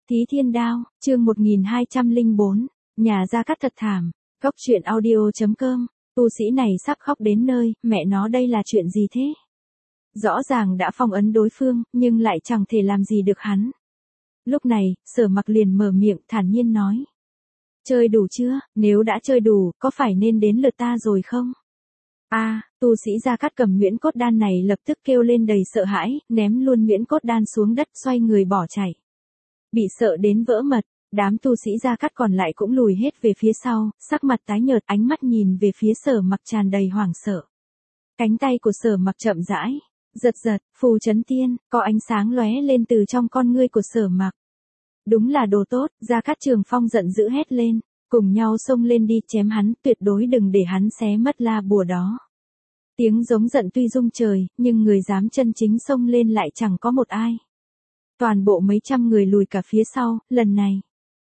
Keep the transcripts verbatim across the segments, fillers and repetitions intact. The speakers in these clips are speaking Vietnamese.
Thí Thiên Đao, chương một nghìn hai trăm lẻ bốn, nhà Gia Cát thật thảm. Góc truyện audio chấm com, tu sĩ này sắp khóc đến nơi, mẹ nó đây là chuyện gì thế? Rõ ràng đã phong ấn đối phương, nhưng lại chẳng thể làm gì được hắn. Lúc này, Sở Mặc liền mở miệng thản nhiên nói. Chơi đủ chưa, nếu đã chơi đủ, có phải nên đến lượt ta rồi không? A, à, tu sĩ Gia Cát cầm nhuyễn cốt đan này lập tức kêu lên đầy sợ hãi, ném luôn nhuyễn cốt đan xuống đất xoay người bỏ chạy. Bị sợ đến vỡ mật, đám tu sĩ Gia Cát còn lại cũng lùi hết về phía sau, sắc mặt tái nhợt, ánh mắt nhìn về phía Sở Mặc tràn đầy hoảng sợ. Cánh tay của Sở Mặc chậm rãi, giật giật, phù chấn tiên, có ánh sáng lóe lên từ trong con ngươi của Sở Mặc. Đúng là đồ tốt, Gia Cát Trường Phong giận dữ hét lên, cùng nhau xông lên đi chém hắn, tuyệt đối đừng để hắn xé mất la bùa đó. Tiếng giống giận tuy rung trời, nhưng người dám chân chính xông lên lại chẳng có một ai. Toàn bộ mấy trăm người lùi cả phía sau, lần này.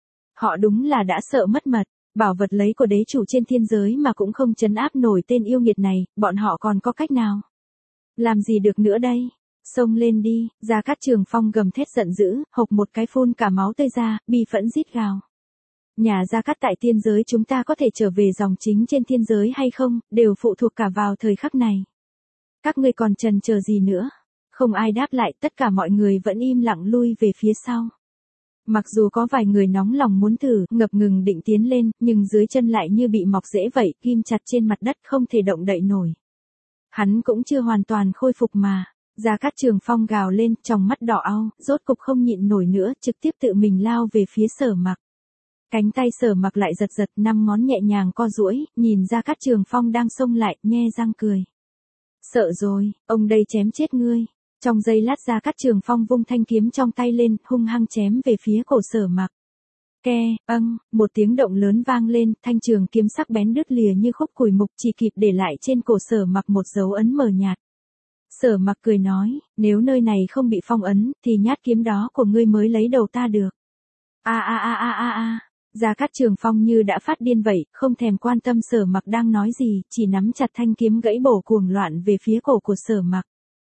Họ đúng là đã sợ mất mật, bảo vật lấy của đế chủ trên thiên giới mà cũng không trấn áp nổi tên yêu nghiệt này, bọn họ còn có cách nào? Làm gì được nữa đây? Xông lên đi, Gia Cát Trường Phong gầm thét giận dữ, hộc một cái phun cả máu tươi ra, bi phẫn rít gào. Nhà Gia Cát tại thiên giới chúng ta có thể trở về dòng chính trên thiên giới hay không, đều phụ thuộc cả vào thời khắc này. Các ngươi còn chần chờ gì nữa? Không ai đáp lại, tất cả mọi người vẫn im lặng lui về phía sau. Mặc dù có vài người nóng lòng muốn thử, ngập ngừng định tiến lên, nhưng dưới chân lại như bị mọc rễ vậy, ghim chặt trên mặt đất không thể động đậy nổi. Hắn cũng chưa hoàn toàn khôi phục mà. Gia Cát Trường Phong gào lên, trong mắt đỏ au, rốt cục không nhịn nổi nữa, trực tiếp tự mình lao về phía Sở Mặc. Cánh tay Sở Mặc lại giật giật, năm ngón nhẹ nhàng co duỗi, nhìn Gia Cát Trường Phong đang xông lại, nhe răng cười. Sợ rồi, ông đây chém chết ngươi. Trong giây lát Gia Cát Trường Phong vung thanh kiếm trong tay lên, hung hăng chém về phía cổ Sở Mặc. Ke, âng, một tiếng động lớn vang lên, thanh trường kiếm sắc bén đứt lìa như khúc củi mục, chỉ kịp để lại trên cổ Sở Mặc một dấu ấn mờ nhạt. Sở Mặc cười nói, nếu nơi này không bị phong ấn, thì nhát kiếm đó của ngươi mới lấy đầu ta được. A a a a a a. Gia Cát Trường Phong như đã phát điên vậy, không thèm quan tâm Sở Mặc đang nói gì, chỉ nắm chặt thanh kiếm gãy bổ cuồng loạn về phía cổ của Sở Mặc.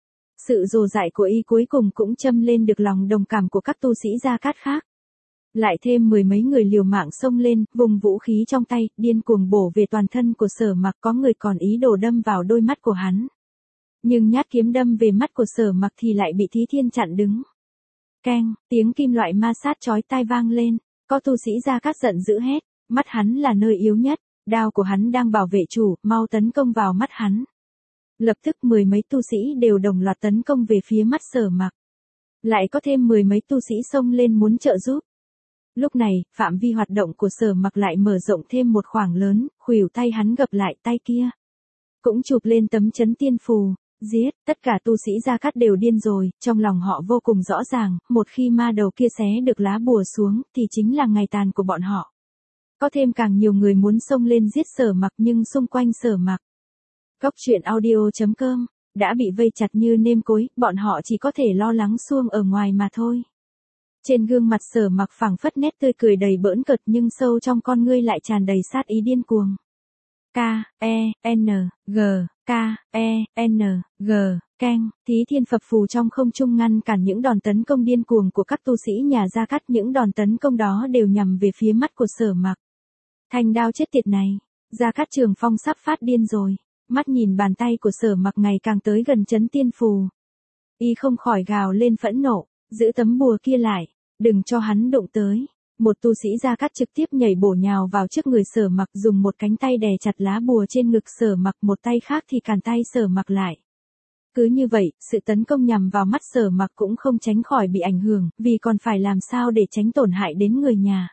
Sự dồ dại của y cuối cùng cũng châm lên được lòng đồng cảm của các tu sĩ Gia Cát khác. Lại thêm mười mấy người liều mạng xông lên, vùng vũ khí trong tay, điên cuồng bổ về toàn thân của Sở Mặc, có người còn ý đồ đâm vào đôi mắt của hắn. Nhưng nhát kiếm đâm về mắt của Sở Mặc thì lại bị Thí Thiên chặn đứng. Keng, tiếng kim loại ma sát chói tai vang lên, có tu sĩ Gia Cát giận dữ hét, mắt hắn là nơi yếu nhất, đao của hắn đang bảo vệ chủ, mau tấn công vào mắt hắn. Lập tức mười mấy tu sĩ đều đồng loạt tấn công về phía mắt Sở Mặc. Lại có thêm mười mấy tu sĩ xông lên muốn trợ giúp. Lúc này, phạm vi hoạt động của Sở Mặc lại mở rộng thêm một khoảng lớn, khuỷu tay hắn gập lại tay kia. Cũng chụp lên tấm chấn tiên phù. Giết, tất cả tu sĩ Gia Cát đều điên rồi, trong lòng họ vô cùng rõ ràng, một khi ma đầu kia xé được lá bùa xuống, thì chính là ngày tàn của bọn họ. Có thêm càng nhiều người muốn xông lên giết Sở Mặc nhưng xung quanh Sở Mặc. Góc truyện audio chấm com, đã bị vây chặt như nêm cối, bọn họ chỉ có thể lo lắng suông ở ngoài mà thôi. Trên gương mặt Sở Mặc phảng phất nét tươi cười đầy bỡn cợt nhưng sâu trong con ngươi lại tràn đầy sát ý điên cuồng. K, E, N, G, K, E, N, G, Keng, Thí Thiên phập phù trong không trung ngăn cản những đòn tấn công điên cuồng của các tu sĩ nhà Gia Cát, những đòn tấn công đó đều nhằm về phía mắt của Sở Mặc. Thanh đao chết tiệt này, Gia Cát Trường Phong sắp phát điên rồi, mắt nhìn bàn tay của Sở Mặc ngày càng tới gần chấn tiên phù. Y không khỏi gào lên phẫn nộ, giữ tấm bùa kia lại, đừng cho hắn đụng tới. Một tu sĩ Gia Cát trực tiếp nhảy bổ nhào vào trước người Sở Mặc, dùng một cánh tay đè chặt lá bùa trên ngực Sở Mặc, một tay khác thì cản tay Sở Mặc lại. Cứ như vậy, sự tấn công nhằm vào mắt Sở Mặc cũng không tránh khỏi bị ảnh hưởng, vì còn phải làm sao để tránh tổn hại đến người nhà.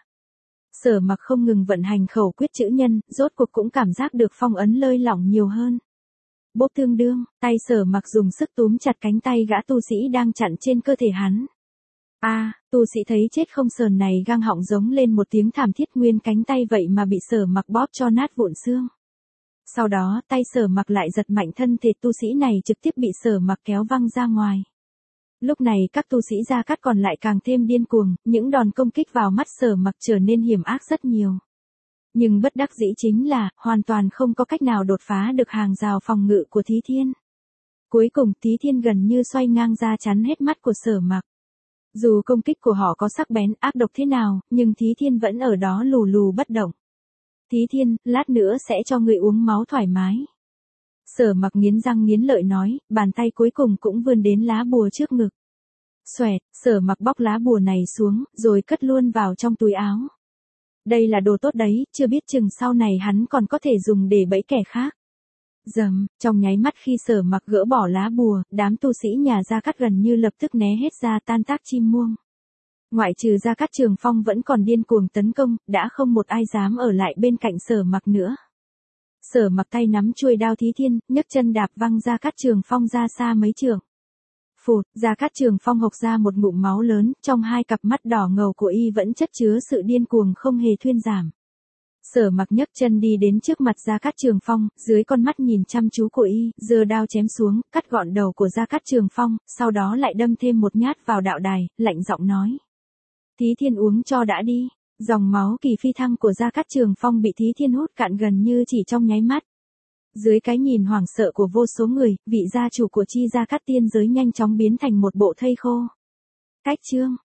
Sở Mặc không ngừng vận hành khẩu quyết chữ nhân, rốt cuộc cũng cảm giác được phong ấn lơi lỏng nhiều hơn. Bốp tương đương, tay Sở Mặc dùng sức túm chặt cánh tay gã tu sĩ đang chặn trên cơ thể hắn. A, à, tu sĩ thấy chết không sờn này gang họng giống lên một tiếng thảm thiết, nguyên cánh tay vậy mà bị Sở Mặc bóp cho nát vụn xương. Sau đó, tay Sở Mặc lại giật mạnh, thân thể tu sĩ này trực tiếp bị Sở Mặc kéo văng ra ngoài. Lúc này các tu sĩ Gia Cát còn lại càng thêm điên cuồng, những đòn công kích vào mắt Sở Mặc trở nên hiểm ác rất nhiều. Nhưng bất đắc dĩ chính là, hoàn toàn không có cách nào đột phá được hàng rào phòng ngự của Thí Thiên. Cuối cùng Thí Thiên gần như xoay ngang ra chắn hết mắt của Sở Mặc. Dù công kích của họ có sắc bén ác độc thế nào, nhưng Thí Thiên vẫn ở đó lù lù bất động. Thí Thiên, lát nữa sẽ cho người uống máu thoải mái. Sở Mặc nghiến răng nghiến lợi nói, bàn tay cuối cùng cũng vươn đến lá bùa trước ngực. Xoẹt, Sở Mặc bóc lá bùa này xuống, rồi cất luôn vào trong túi áo. Đây là đồ tốt đấy, chưa biết chừng sau này hắn còn có thể dùng để bẫy kẻ khác. Dầm, trong nháy mắt khi Sở Mặc gỡ bỏ lá bùa, đám tu sĩ nhà Gia Cát gần như lập tức né hết ra tan tác chim muông. Ngoại trừ Gia Cát Trường Phong vẫn còn điên cuồng tấn công, đã không một ai dám ở lại bên cạnh Sở Mặc nữa. Sở Mặc tay nắm chuôi đao Thí Thiên, nhấc chân đạp văng Gia Cát Trường Phong ra xa mấy trượng. Phụt, Gia Cát Trường Phong hộc ra một ngụm máu lớn, trong hai cặp mắt đỏ ngầu của y vẫn chất chứa sự điên cuồng không hề thuyên giảm. Sở Mặc nhấc chân đi đến trước mặt Gia Cát Trường Phong, dưới con mắt nhìn chăm chú của y, giơ đao chém xuống, cắt gọn đầu của Gia Cát Trường Phong, sau đó lại đâm thêm một nhát vào đạo đài, lạnh giọng nói. Thí Thiên uống cho đã đi. Dòng máu kỳ phi thăng của Gia Cát Trường Phong bị Thí Thiên hút cạn gần như chỉ trong nháy mắt. Dưới cái nhìn hoảng sợ của vô số người, vị gia chủ của Chi Gia Cát Tiên giới nhanh chóng biến thành một bộ thây khô. Cách chương